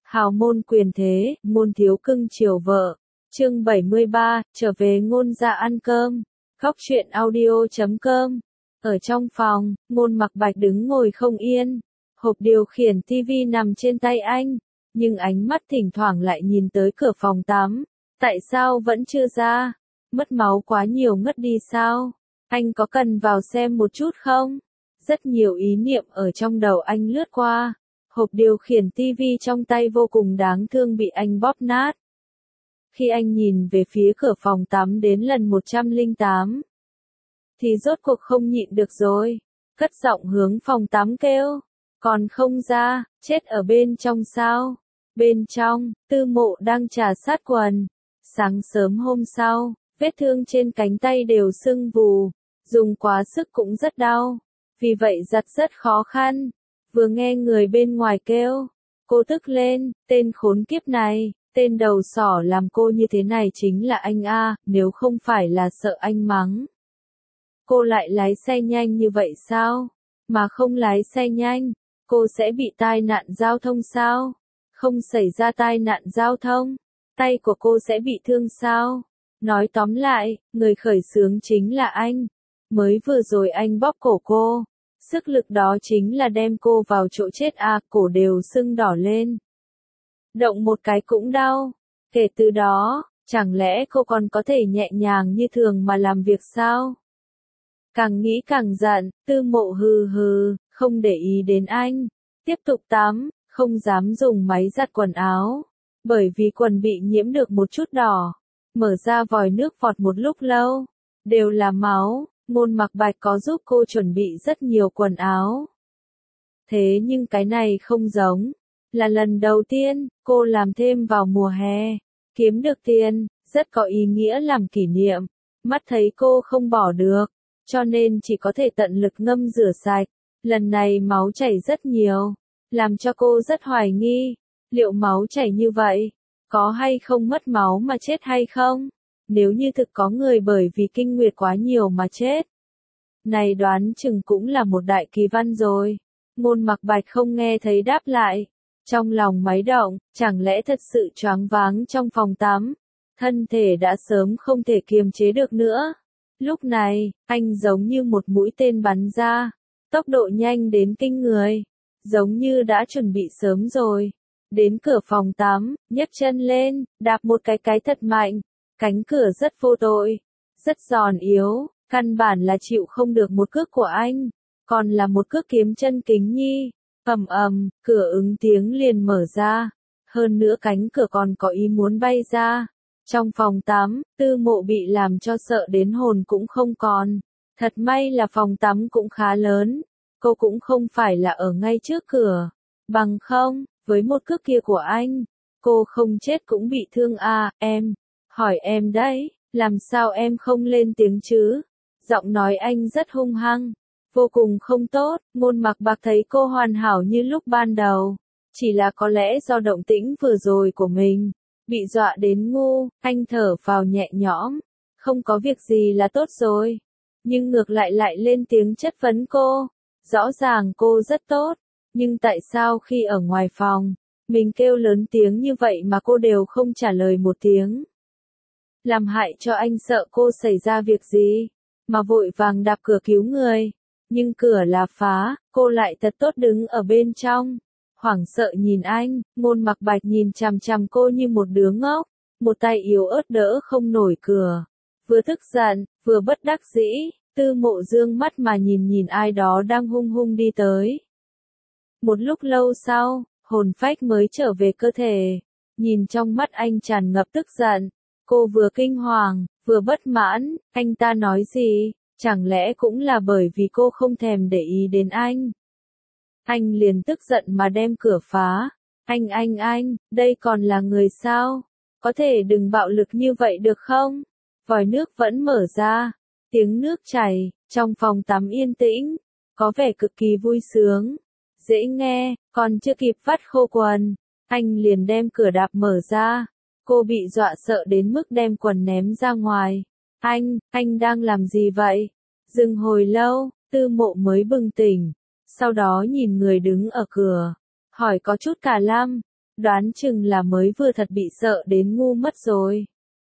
Hào môn quyền thế, môn thiếu cưng chiều vợ. Chương 73, trở về ngôn gia ăn cơm. Góc truyện audio.com. Ở trong phòng, Ngôn Mặc Bạch đứng ngồi không yên. Hộp điều khiển tivi nằm trên tay anh, nhưng ánh mắt thỉnh thoảng lại nhìn tới cửa phòng tắm. Tại sao vẫn chưa ra? Mất máu quá nhiều ngất đi sao? Anh có cần vào xem một chút không? Rất nhiều ý niệm ở trong đầu anh lướt qua. Hộp điều khiển tivi trong tay vô cùng đáng thương bị anh bóp nát. Khi anh nhìn về phía cửa phòng tắm đến lần 108, thì rốt cuộc không nhịn được rồi. Cất giọng hướng phòng tắm kêu. Còn không ra, chết ở bên trong sao? Bên trong, Tư Mộ đang trà sát quần. Sáng sớm hôm sau, vết thương trên cánh tay đều sưng vù. Dùng quá sức cũng rất đau. Vì vậy giặt rất khó khăn. Vừa nghe người bên ngoài kêu, cô tức lên, tên khốn kiếp này, tên đầu sỏ làm cô như thế này chính là anh a, nếu không phải là sợ anh mắng. Cô lại lái xe nhanh như vậy sao? Mà không lái xe nhanh, cô sẽ bị tai nạn giao thông sao? Không xảy ra tai nạn giao thông, tay của cô sẽ bị thương sao? Nói tóm lại, người khởi xướng chính là anh. Mới vừa rồi anh bóp cổ cô. Sức lực đó chính là đem cô vào chỗ chết à, cổ đều sưng đỏ lên. Động một cái cũng đau. Kể từ đó, chẳng lẽ cô còn có thể nhẹ nhàng như thường mà làm việc sao? Càng nghĩ càng giận, Tư Mộ hừ hừ, không để ý đến anh. Tiếp tục tắm, không dám dùng máy giặt quần áo. Bởi vì quần bị nhiễm được một chút đỏ. Mở ra vòi nước vọt một lúc lâu. Đều là máu. Ngôn Mặc Bạch có giúp cô chuẩn bị rất nhiều quần áo. Thế nhưng cái này không giống. Là lần đầu tiên, cô làm thêm vào mùa hè. Kiếm được tiền, rất có ý nghĩa làm kỷ niệm. Mắt thấy cô không bỏ được. Cho nên chỉ có thể tận lực ngâm rửa sạch. Lần này máu chảy rất nhiều. Làm cho cô rất hoài nghi. Liệu máu chảy như vậy, có hay không mất máu mà chết hay không? Nếu như thực có người bởi vì kinh nguyệt quá nhiều mà chết. Này đoán chừng cũng là một đại kỳ văn rồi. Ngôn Mặc Bạch không nghe thấy đáp lại. Trong lòng máy động, chẳng lẽ thật sự choáng váng trong phòng tắm. Thân thể đã sớm không thể kiềm chế được nữa. Lúc này, anh giống như một mũi tên bắn ra. Tốc độ nhanh đến kinh người. Giống như đã chuẩn bị sớm rồi. Đến cửa phòng tắm, nhấc chân lên, đạp một cái thật mạnh. Cánh cửa rất vô tội, rất giòn yếu, căn bản là chịu không được một cước của anh, còn là một cước kiếm chân kính nhi. Ầm ầm, cửa ứng tiếng liền mở ra, hơn nữa cánh cửa còn có ý muốn bay ra. Trong phòng tắm, Tư Mộ bị làm cho sợ đến hồn cũng không còn. Thật may là phòng tắm cũng khá lớn, cô cũng không phải là ở ngay trước cửa. Bằng không, với một cước kia của anh, cô không chết cũng bị thương à, em. Hỏi em đấy, làm sao em không lên tiếng chứ? Giọng nói anh rất hung hăng, vô cùng không tốt. Ngôn Mặc Bạch thấy cô hoàn hảo như lúc ban đầu. Chỉ là có lẽ do động tĩnh vừa rồi của mình, bị dọa đến ngu, anh thở vào nhẹ nhõm. Không có việc gì là tốt rồi. Nhưng ngược lại lên tiếng chất vấn cô. Rõ ràng cô rất tốt, nhưng tại sao khi ở ngoài phòng, mình kêu lớn tiếng như vậy mà cô đều không trả lời một tiếng? Làm hại cho anh sợ cô xảy ra việc gì, mà vội vàng đạp cửa cứu người. Nhưng cửa là phá, cô lại thật tốt đứng ở bên trong. Hoảng sợ nhìn anh, Ngôn Mặc Bạch nhìn chằm chằm cô như một đứa ngốc. Một tay yếu ớt đỡ không nổi cửa. Vừa tức giận, vừa bất đắc dĩ, Tư Mộ dương mắt mà nhìn ai đó đang hung hung đi tới. Một lúc lâu sau, hồn phách mới trở về cơ thể. Nhìn trong mắt anh tràn ngập tức giận. Cô vừa kinh hoàng, vừa bất mãn. Anh ta nói gì? Chẳng lẽ cũng là bởi vì cô không thèm để ý đến anh? Anh liền tức giận mà đem cửa phá. Anh, đây còn là người sao? Có thể đừng bạo lực như vậy được không? Vòi nước vẫn mở ra. Tiếng nước chảy, trong phòng tắm yên tĩnh. Có vẻ cực kỳ vui sướng. Dễ nghe, còn chưa kịp vắt khô quần. Anh liền đem cửa đạp mở ra. Cô bị dọa sợ đến mức đem quần ném ra ngoài. Anh đang làm gì vậy? Dừng hồi lâu, Tư Mộ mới bừng tỉnh. Sau đó nhìn người đứng ở cửa. Hỏi có chút cả lăm. Đoán chừng là mới vừa thật bị sợ đến ngu mất rồi.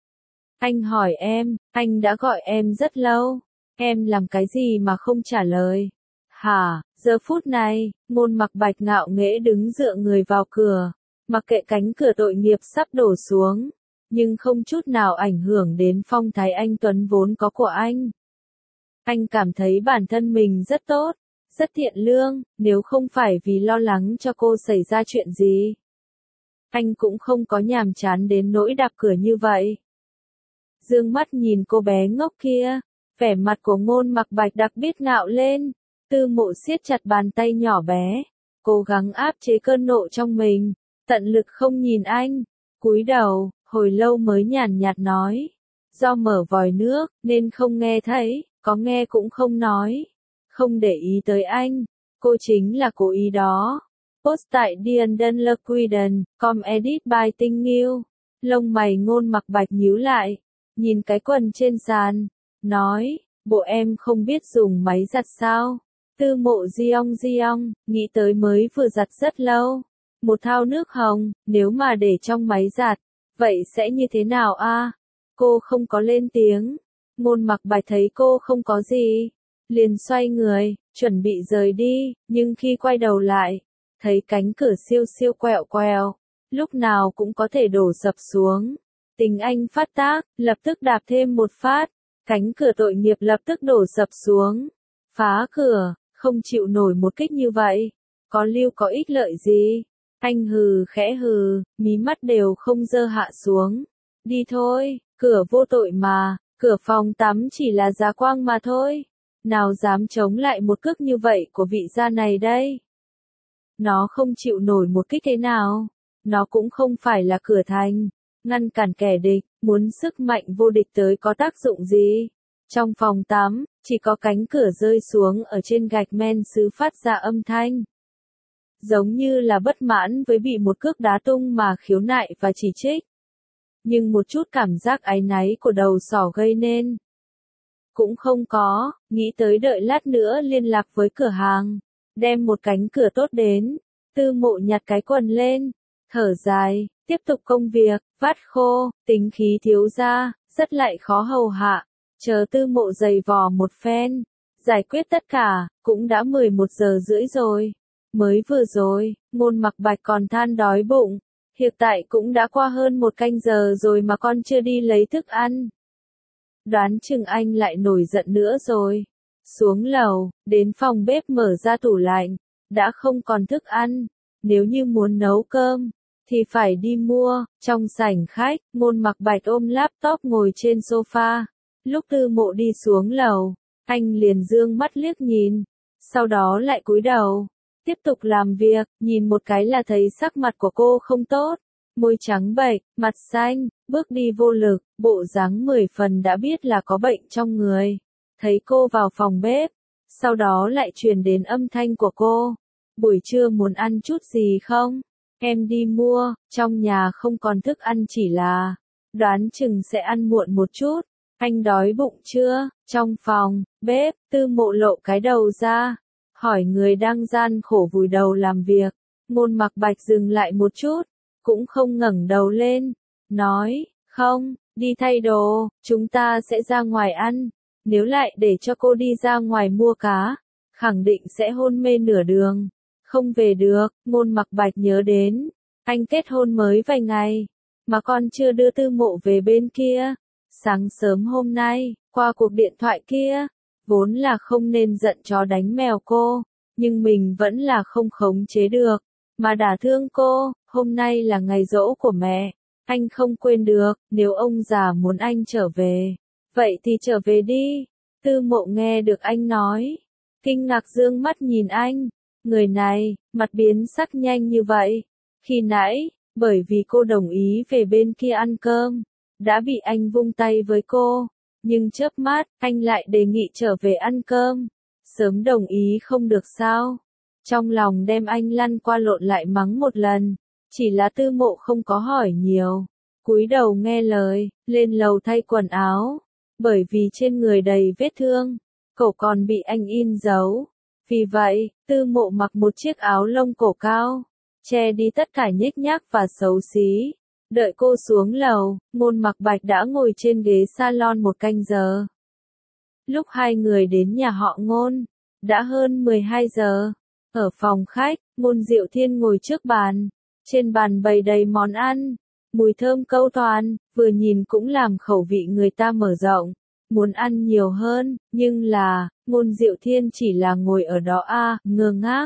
Anh hỏi em, anh đã gọi em rất lâu. Em làm cái gì mà không trả lời? Hả, giờ phút này, Ngôn Mặc Bạch ngạo nghễ đứng dựa người vào cửa, mặc kệ cánh cửa tội nghiệp sắp đổ xuống, nhưng không chút nào ảnh hưởng đến phong thái anh tuấn vốn có của anh. Anh cảm thấy bản thân mình rất tốt, rất thiện lương, nếu không phải vì lo lắng cho cô xảy ra chuyện gì. Anh cũng không có nhàm chán đến nỗi đạp cửa như vậy. Dương mắt nhìn cô bé ngốc kia, vẻ mặt của Ngôn Mặc Bạch đặc biệt ngạo lên, Tư Mộ siết chặt bàn tay nhỏ bé, cố gắng áp chế cơn nộ trong mình, tận lực không nhìn anh, cúi đầu, hồi lâu mới nhàn nhạt nói, do mở vòi nước, nên không nghe thấy, có nghe cũng không nói, không để ý tới anh, cô chính là cố ý đó. Post tại DianDunLaquiden.com edit by Tinh Nghiêu, lông mày Ngôn Mặc Bạch nhíu lại, nhìn cái quần trên sàn, nói, bộ em không biết dùng máy giặt sao? Tư Mộ giong, nghĩ tới mới vừa giặt rất lâu. Một thao nước hồng, nếu mà để trong máy giặt, vậy sẽ như thế nào a? Cô không có lên tiếng. Ngôn Mặc Bạch thấy cô không có gì, liền xoay người, chuẩn bị rời đi, nhưng khi quay đầu lại, thấy cánh cửa siêu siêu quẹo quẹo, lúc nào cũng có thể đổ sập xuống. Tình anh phát tác, lập tức đạp thêm một phát, cánh cửa tội nghiệp lập tức đổ sập xuống. Phá cửa, không chịu nổi một kích như vậy, có lưu có ích lợi gì? Anh hừ khẽ hừ, mí mắt đều không dơ hạ xuống. Đi thôi, cửa vô tội mà, cửa phòng tắm chỉ là giá quang mà thôi. Nào dám chống lại một cước như vậy của vị gia này đây? Nó không chịu nổi một kích thế nào? Nó cũng không phải là cửa thành, ngăn cản kẻ địch, muốn sức mạnh vô địch tới có tác dụng gì? Trong phòng tắm, chỉ có cánh cửa rơi xuống ở trên gạch men sứ phát ra âm thanh. Giống như là bất mãn với bị một cước đá tung mà khiếu nại và chỉ trích. Nhưng một chút cảm giác áy náy của đầu sỏ gây nên. Cũng không có, nghĩ tới đợi lát nữa liên lạc với cửa hàng, đem một cánh cửa tốt đến. Tư Mộ nhặt cái quần lên, thở dài, tiếp tục công việc, vắt khô, tính khí thiếu ra, rất lại khó hầu hạ. Chờ Tư Mộ giày vò một phen, giải quyết tất cả, cũng đã 11 giờ rưỡi rồi. Mới vừa rồi, Ngôn Mặc Bạch còn than đói bụng, hiện tại cũng đã qua hơn 1 canh giờ rồi mà con chưa đi lấy thức ăn. Đoán chừng anh lại nổi giận nữa rồi. Xuống lầu, đến phòng bếp mở ra tủ lạnh, đã không còn thức ăn. Nếu như muốn nấu cơm, thì phải đi mua. Trong sảnh khách, Ngôn Mặc Bạch ôm laptop ngồi trên sofa. Lúc Tư Mộ đi xuống lầu, anh liền dương mắt liếc nhìn, sau đó lại cúi đầu, tiếp tục làm việc, nhìn một cái là thấy sắc mặt của cô không tốt, môi trắng bệch, mặt xanh, bước đi vô lực, bộ dáng 10 phần đã biết là có bệnh trong người. Thấy cô vào phòng bếp, sau đó lại truyền đến âm thanh của cô, buổi trưa muốn ăn chút gì không? Em đi mua, trong nhà không còn thức ăn chỉ là, đoán chừng sẽ ăn muộn một chút. Anh đói bụng chưa? Trong phòng, bếp, Tư Mộ lộ cái đầu ra, hỏi người đang gian khổ vùi đầu làm việc. Ngôn Mặc Bạch dừng lại một chút, cũng không ngẩng đầu lên, nói, không, đi thay đồ, chúng ta sẽ ra ngoài ăn. Nếu lại để cho cô đi ra ngoài mua cá, khẳng định sẽ hôn mê nửa đường, không về được. Ngôn Mặc Bạch nhớ đến, anh kết hôn mới vài ngày, mà con chưa đưa Tư Mộ về bên kia. Sáng sớm hôm nay, qua cuộc điện thoại kia, vốn là không nên giận chó đánh mèo cô, nhưng mình vẫn là không khống chế được, mà đả thương cô. Hôm nay là ngày giỗ của mẹ, anh không quên được, nếu ông già muốn anh trở về, vậy thì trở về đi. Tư Mộ nghe được anh nói, kinh ngạc dương mắt nhìn anh, người này, mặt biến sắc nhanh như vậy. Khi nãy, bởi vì cô đồng ý về bên kia ăn cơm, đã bị anh vung tay với cô, nhưng chớp mắt, anh lại đề nghị trở về ăn cơm. Sớm đồng ý không được sao? Trong lòng đem anh lăn qua lộn lại mắng một lần, chỉ là Tư Mộ không có hỏi nhiều, cúi đầu nghe lời, lên lầu thay quần áo, bởi vì trên người đầy vết thương, cổ còn bị anh in dấu. Vì vậy, Tư Mộ mặc một chiếc áo lông cổ cao, che đi tất cả nhếch nhác và xấu xí. Đợi cô xuống lầu, Ngôn Mặc Bạch đã ngồi trên ghế salon một canh giờ. Lúc hai người đến nhà họ Ngôn, đã hơn 12 giờ. Ở phòng khách, Ngôn Diệu Thiên ngồi trước bàn. Trên bàn bày đầy món ăn, mùi thơm câu toàn, vừa nhìn cũng làm khẩu vị người ta mở rộng, muốn ăn nhiều hơn, nhưng là, Ngôn Diệu Thiên chỉ là ngồi ở đó ngơ ngác.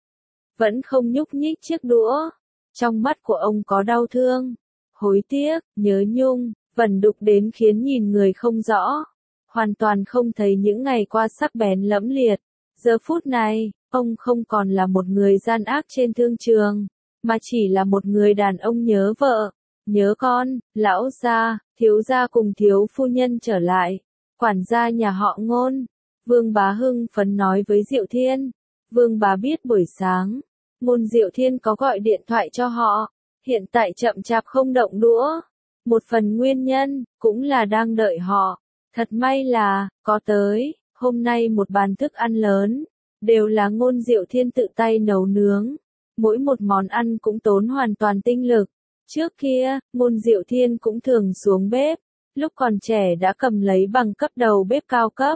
Vẫn không nhúc nhích chiếc đũa. Trong mắt của ông có đau thương, hối tiếc, nhớ nhung, vẩn đục đến khiến nhìn người không rõ. Hoàn toàn không thấy những ngày qua sắc bén lẫm liệt. Giờ phút này, ông không còn là một người gian ác trên thương trường, mà chỉ là một người đàn ông nhớ vợ, nhớ con, lão gia, thiếu gia cùng thiếu phu nhân trở lại. Quản gia nhà họ Ngôn, Vương Bá hưng phấn nói với Diệu Thiên. Vương Bá biết buổi sáng, Ngôn Diệu Thiên có gọi điện thoại cho họ, hiện tại chậm chạp không động đũa. Một phần nguyên nhân, cũng là đang đợi họ. Thật may là, có tới, hôm nay một bàn thức ăn lớn, đều là Ngôn Diệu Thiên tự tay nấu nướng. Mỗi một món ăn cũng tốn hoàn toàn tinh lực. Trước kia, Ngôn Diệu Thiên cũng thường xuống bếp, lúc còn trẻ đã cầm lấy bằng cấp đầu bếp cao cấp.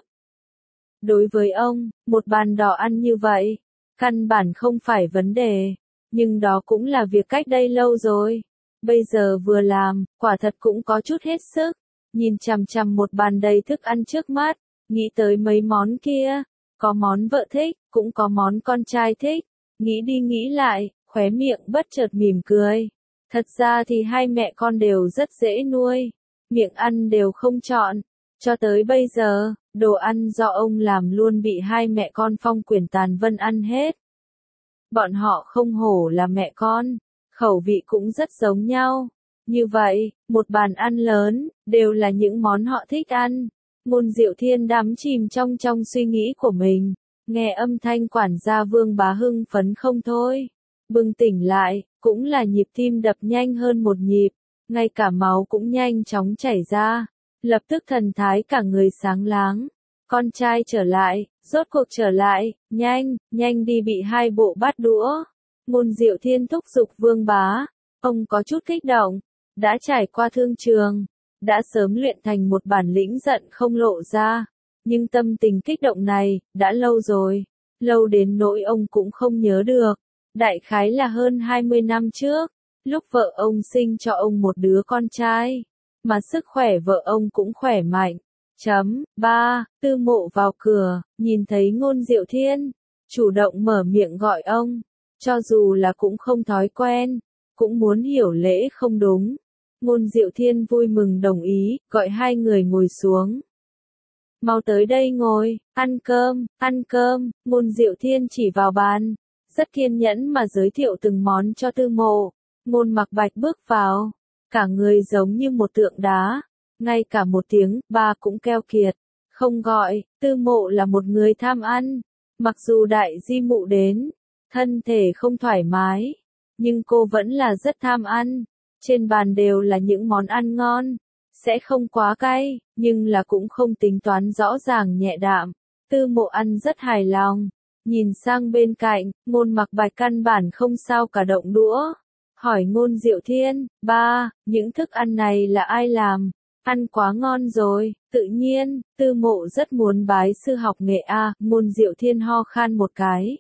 Đối với ông, một bàn đỏ ăn như vậy, căn bản không phải vấn đề, nhưng đó cũng là việc cách đây lâu rồi. Bây giờ vừa làm, quả thật cũng có chút hết sức, nhìn chằm chằm một bàn đầy thức ăn trước mắt, nghĩ tới mấy món kia, có món vợ thích, cũng có món con trai thích, nghĩ đi nghĩ lại, khóe miệng bất chợt mỉm cười. Thật ra thì hai mẹ con đều rất dễ nuôi, miệng ăn đều không chọn. Cho tới bây giờ, đồ ăn do ông làm luôn bị hai mẹ con Phong Quyển Tàn Vân ăn hết. Bọn họ không hổ là mẹ con, khẩu vị cũng rất giống nhau. Như vậy, một bàn ăn lớn, đều là những món họ thích ăn. Ngôn Diệu Thiên đắm chìm trong suy nghĩ của mình, nghe âm thanh quản gia Vương Bá hưng phấn không thôi. Bừng tỉnh lại, cũng là nhịp tim đập nhanh hơn một nhịp, ngay cả máu cũng nhanh chóng chảy ra. Lập tức thần thái cả người sáng láng. Con trai trở lại, rốt cuộc trở lại, nhanh đi bị hai bộ bát đũa. Ngôn Diệu Thiên thúc giục Vương Bá. Ông có chút kích động, đã trải qua thương trường, đã sớm luyện thành một bản lĩnh giận không lộ ra. Nhưng tâm tình kích động này, đã lâu rồi, lâu đến nỗi ông cũng không nhớ được. Đại khái là hơn 20 năm trước, lúc vợ ông sinh cho ông một đứa con trai, mà sức khỏe vợ ông cũng khỏe mạnh. Tư Mộ vào cửa, nhìn thấy Ngôn Diệu Thiên, chủ động mở miệng gọi ông, cho dù là cũng không thói quen, cũng muốn hiểu lễ không đúng. Ngôn Diệu Thiên vui mừng đồng ý, gọi hai người ngồi xuống. Mau tới đây ngồi, ăn cơm, Ngôn Diệu Thiên chỉ vào bàn, rất kiên nhẫn mà giới thiệu từng món cho Tư Mộ. Ngôn Mặc Bạch bước vào, cả người giống như một tượng đá, ngay cả một tiếng ba cũng keo kiệt, không gọi. Tư Mộ là một người tham ăn, mặc dù đại di mụ đến, thân thể không thoải mái, nhưng cô vẫn là rất tham ăn. Trên bàn đều là những món ăn ngon, sẽ không quá cay, nhưng là cũng không tính toán rõ ràng nhẹ đạm. Tư Mộ ăn rất hài lòng, nhìn sang bên cạnh, Ngôn Mặc Bạch căn bản không sao cả động đũa. Hỏi Ngôn Diệu Thiên, ba, những thức ăn này là ai làm? Ăn quá ngon rồi, tự nhiên, Tư Mộ rất muốn bái sư học nghệ Ngôn Diệu Thiên ho khan một cái.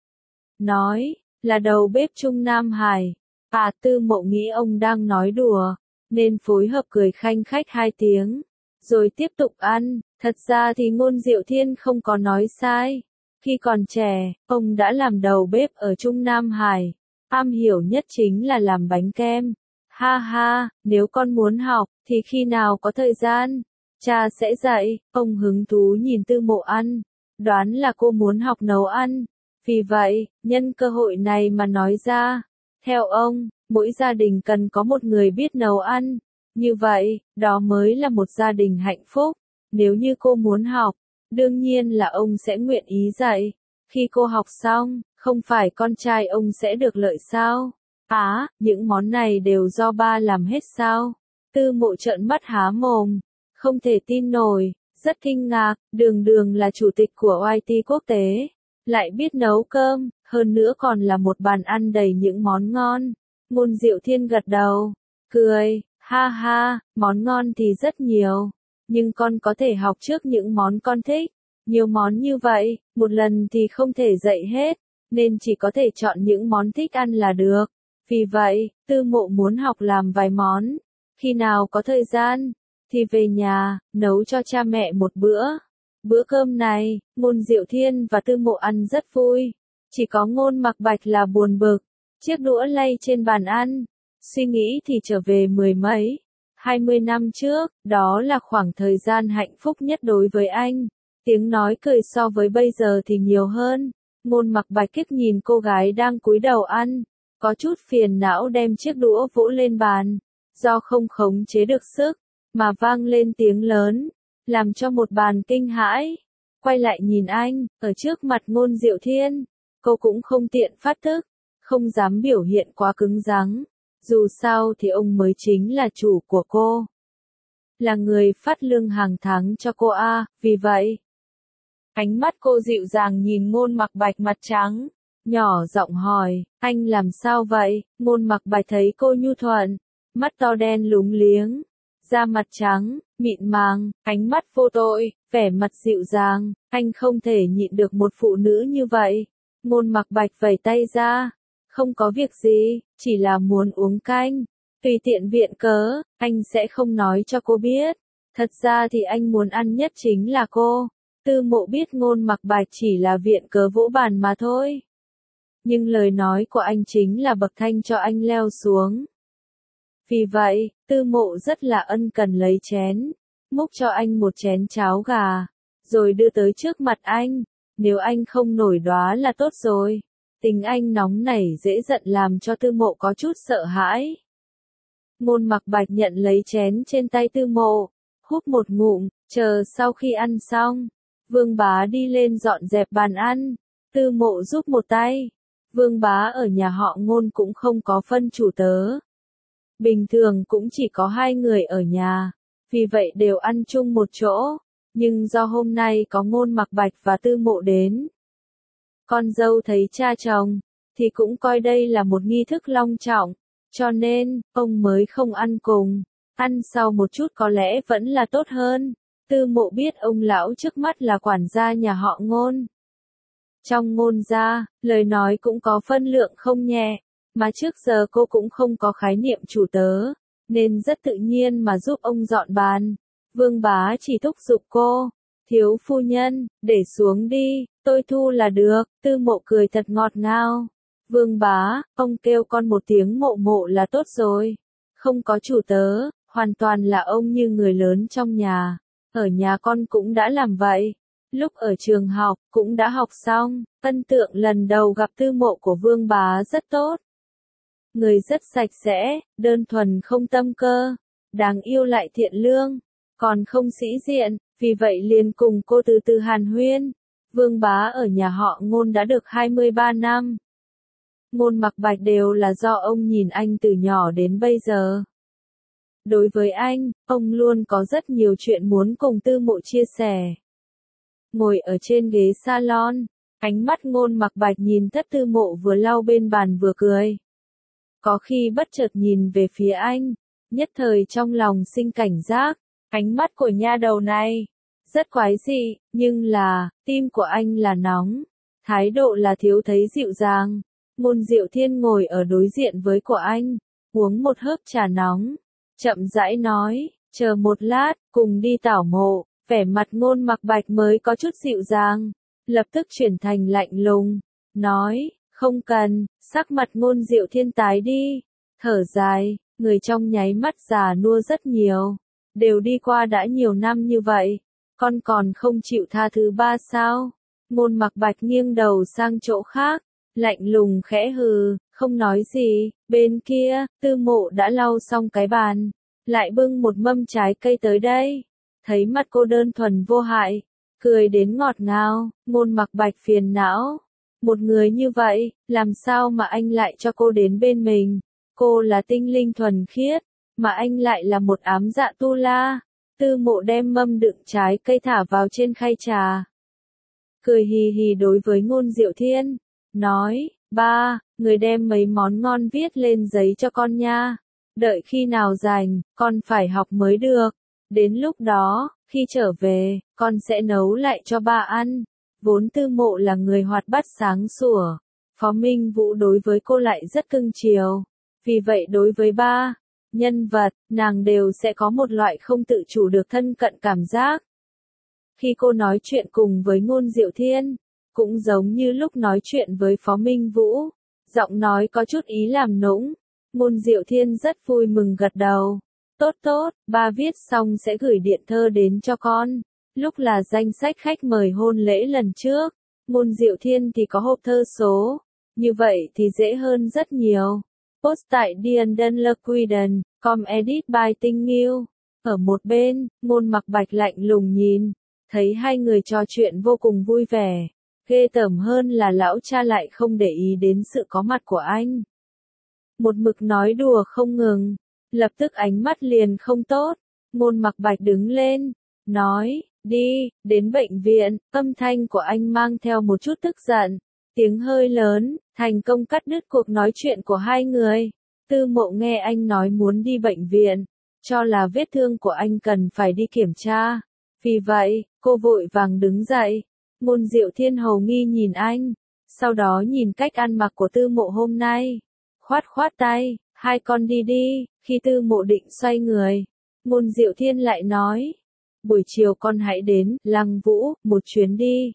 Nói, là đầu bếp Trung Nam Hải. Tư Mộ nghĩ ông đang nói đùa, nên phối hợp cười khanh khách hai tiếng, rồi tiếp tục ăn. Thật ra thì Ngôn Diệu Thiên không có nói sai. Khi còn trẻ, ông đã làm đầu bếp ở Trung Nam Hải. Am hiểu nhất chính là làm bánh kem. Ha ha, nếu con muốn học, thì khi nào có thời gian, cha sẽ dạy. Ông hứng thú nhìn Tư Mộ ăn, đoán là cô muốn học nấu ăn. Vì vậy, nhân cơ hội này mà nói ra. Theo ông, mỗi gia đình cần có một người biết nấu ăn. Như vậy, đó mới là một gia đình hạnh phúc. Nếu như cô muốn học, đương nhiên là ông sẽ nguyện ý dạy. Khi cô học xong, không phải con trai ông sẽ được lợi sao? Những món này đều do ba làm hết sao? Tư Mộ trợn mắt há mồm, không thể tin nổi, rất kinh ngạc. Đường là chủ tịch của YT quốc tế, lại biết nấu cơm, hơn nữa còn là một bàn ăn đầy những món ngon. Ngôn Diệu Thiên gật đầu, cười, ha ha, món ngon thì rất nhiều, nhưng con có thể học trước những món con thích. Nhiều món như vậy, một lần thì không thể dạy hết, nên chỉ có thể chọn những món thích ăn là được. Vì vậy, Tư Mộ muốn học làm vài món. Khi nào có thời gian, thì về nhà, nấu cho cha mẹ một bữa. Bữa cơm này, Ngôn Diệu Thiên và Tư Mộ ăn rất vui. Chỉ có Ngôn Mặc Bạch là buồn bực. Chiếc đũa lay trên bàn ăn. Suy nghĩ thì trở về 20 năm trước, đó là khoảng thời gian hạnh phúc nhất đối với anh. Tiếng nói cười so với bây giờ thì nhiều hơn. Ngôn Mặc Bạch kiếp nhìn cô gái đang cúi đầu ăn, có chút phiền não đem chiếc đũa vỗ lên bàn. Do không khống chế được sức, mà vang lên tiếng lớn, làm cho một bàn kinh hãi. Quay lại nhìn anh, ở trước mặt Ngôn Diệu Thiên, cô cũng không tiện phát thức, không dám biểu hiện quá cứng rắn. Dù sao thì ông mới chính là chủ của cô, là người phát lương hàng tháng cho cô vì vậy. Ánh mắt cô dịu dàng nhìn Ngôn Mặc Bạch mặt trắng, nhỏ giọng hỏi, anh làm sao vậy? Ngôn Mặc Bạch thấy cô nhu thuận, mắt to đen lúng liếng, da mặt trắng, mịn màng, ánh mắt vô tội, vẻ mặt dịu dàng, anh không thể nhịn được một phụ nữ như vậy. Ngôn Mặc Bạch vẩy tay ra, không có việc gì, chỉ là muốn uống canh, tùy tiện viện cớ, anh sẽ không nói cho cô biết. Thật ra thì anh muốn ăn nhất chính là cô. Tư Mộ biết Ngôn Mặc Bạch chỉ là viện cớ vỗ bàn mà thôi. Nhưng lời nói của anh chính là bậc thang cho anh leo xuống. Vì vậy, Tư Mộ rất là ân cần lấy chén, múc cho anh một chén cháo gà, rồi đưa tới trước mặt anh. Nếu anh không nổi đoá là tốt rồi. Tình anh nóng nảy dễ giận làm cho Tư Mộ có chút sợ hãi. Ngôn Mặc Bạch nhận lấy chén trên tay Tư Mộ, húp một ngụm, chờ sau khi ăn xong, Vương Bá đi lên dọn dẹp bàn ăn, Tư Mộ giúp một tay. Vương Bá ở nhà họ Ngôn cũng không có phân chủ tớ. Bình thường cũng chỉ có 2 người ở nhà, vì vậy đều ăn chung một chỗ. Nhưng do hôm nay có Ngôn Mặc Bạch và Tư Mộ đến, con dâu thấy cha chồng, thì cũng coi đây là một nghi thức long trọng, cho nên, ông mới không ăn cùng. Ăn sau một chút có lẽ vẫn là tốt hơn. Tư Mộ biết ông lão trước mắt là quản gia nhà họ Ngôn. Trong Ngôn gia, lời nói cũng có phân lượng không nhẹ, mà trước giờ cô cũng không có khái niệm chủ tớ, nên rất tự nhiên mà giúp ông dọn bàn. Vương Bá chỉ thúc giục cô, thiếu phu nhân, để xuống đi, tôi thu là được. Tư Mộ cười thật ngọt ngào. Vương Bá, ông kêu con một tiếng Mộ Mộ là tốt rồi. Không có chủ tớ, hoàn toàn là ông như người lớn trong nhà. Ở nhà con cũng đã làm vậy. Lúc ở trường học, cũng đã học xong. Ấn tượng lần đầu gặp Tư Mộ của Vương Bá rất tốt. Người rất sạch sẽ, đơn thuần không tâm cơ, đáng yêu lại thiện lương, còn không sĩ diện, vì vậy liền cùng cô từ từ hàn huyên. Vương Bá ở nhà họ Ngôn đã được 23 năm. Ngôn Mặc Bạch đều là do ông nhìn anh từ nhỏ đến bây giờ. Đối với anh, ông luôn có rất nhiều chuyện muốn cùng Tư Mộ chia sẻ. Ngồi ở trên ghế salon, ánh mắt Ngôn Mặc Bạch nhìn Thất Tư Mộ vừa lau bên bàn vừa cười. Có khi bất chợt nhìn về phía anh, nhất thời trong lòng sinh cảnh giác, ánh mắt của nha đầu này rất quái dị, nhưng là, tim của anh là nóng, thái độ là thiếu thấy dịu dàng. Ngôn Diệu Thiên ngồi ở đối diện với của anh, uống một hớp trà nóng, chậm rãi nói, chờ một lát, cùng đi tảo mộ. Vẻ mặt Ngôn Mặc Bạch mới có chút dịu dàng, lập tức chuyển thành lạnh lùng, nói, không cần. Sắc mặt Ngôn Diệu Thiên tái đi, thở dài, người trong nháy mắt già nua rất nhiều, đều đi qua đã nhiều năm như vậy, con còn không chịu tha thứ ba sao? Ngôn Mặc Bạch nghiêng đầu sang chỗ khác, lạnh lùng khẽ hừ, không nói gì. Bên kia, Tư Mộ đã lau xong cái bàn, lại bưng một mâm trái cây tới đây. Thấy mặt cô đơn thuần vô hại, cười đến ngọt ngào, Ngôn Mặc Bạch phiền não. Một người như vậy, làm sao mà anh lại cho cô đến bên mình? Cô là tinh linh thuần khiết, mà anh lại là một ám dạ tu la. Tư Mộ đem mâm đựng trái cây thả vào trên khay trà. cười hì hì đối với Ngôn Diệu Thiên, nói, ba, người đem mấy món ngon viết lên giấy cho con nha. Đợi khi nào rảnh, con phải học mới được. Đến lúc đó, khi trở về, con sẽ nấu lại cho ba ăn. Vốn Tư Mộ là người hoạt bát sáng sủa, Phó Minh Vũ đối với cô lại rất cưng chiều. Vì vậy đối với ba nhân vật, nàng đều sẽ có một loại không tự chủ được thân cận cảm giác. Khi cô nói chuyện cùng với Ngôn Diệu Thiên, cũng giống như lúc nói chuyện với Phó Minh Vũ, giọng nói có chút ý làm nũng. Ngôn Diệu Thiên rất vui mừng gật đầu. Tốt tốt, ba viết xong sẽ gửi điện thơ đến cho con. Lúc là danh sách khách mời hôn lễ lần trước, Ngôn Diệu Thiên thì có hộp thơ số. Như vậy thì dễ hơn rất nhiều. Post tại diandenlequiden.com edit by Tinh Nghiêu. Ở một bên, Ngôn Mặc Bạch lạnh lùng nhìn, thấy hai người trò chuyện vô cùng vui vẻ. Ghê tởm hơn là lão cha lại không để ý đến sự có mặt của anh. Một mực nói đùa không ngừng, lập tức ánh mắt liền không tốt. Ngôn Mặc Bạch đứng lên, nói, đi, đến bệnh viện. Âm thanh của anh mang theo một chút tức giận, tiếng hơi lớn, thành công cắt đứt cuộc nói chuyện của hai người. Tư Mộ nghe anh nói muốn đi bệnh viện, cho là vết thương của anh cần phải đi kiểm tra. Vì vậy, cô vội vàng đứng dậy. Ngôn Diệu Thiên hầu nghi nhìn anh, sau đó nhìn cách ăn mặc của Tư Mộ hôm nay. Khoát khoát tay, hai con đi đi. Khi Tư Mộ định xoay người, Ngôn Diệu Thiên lại nói, buổi chiều con hãy đến Lăng Vũ một chuyến đi.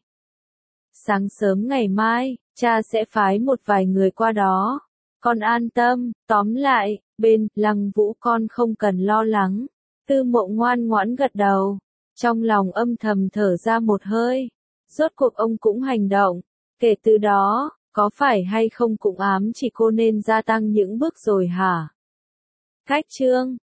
Sáng sớm ngày mai, cha sẽ phái một vài người qua đó. Con an tâm, tóm lại, bên Lăng Vũ con không cần lo lắng. Tư Mộ ngoan ngoãn gật đầu, trong lòng âm thầm thở ra một hơi. Rốt cuộc ông cũng hành động. Kể từ đó, có phải hay không cũng ám chỉ cô nên gia tăng những bước rồi hả? Cách chương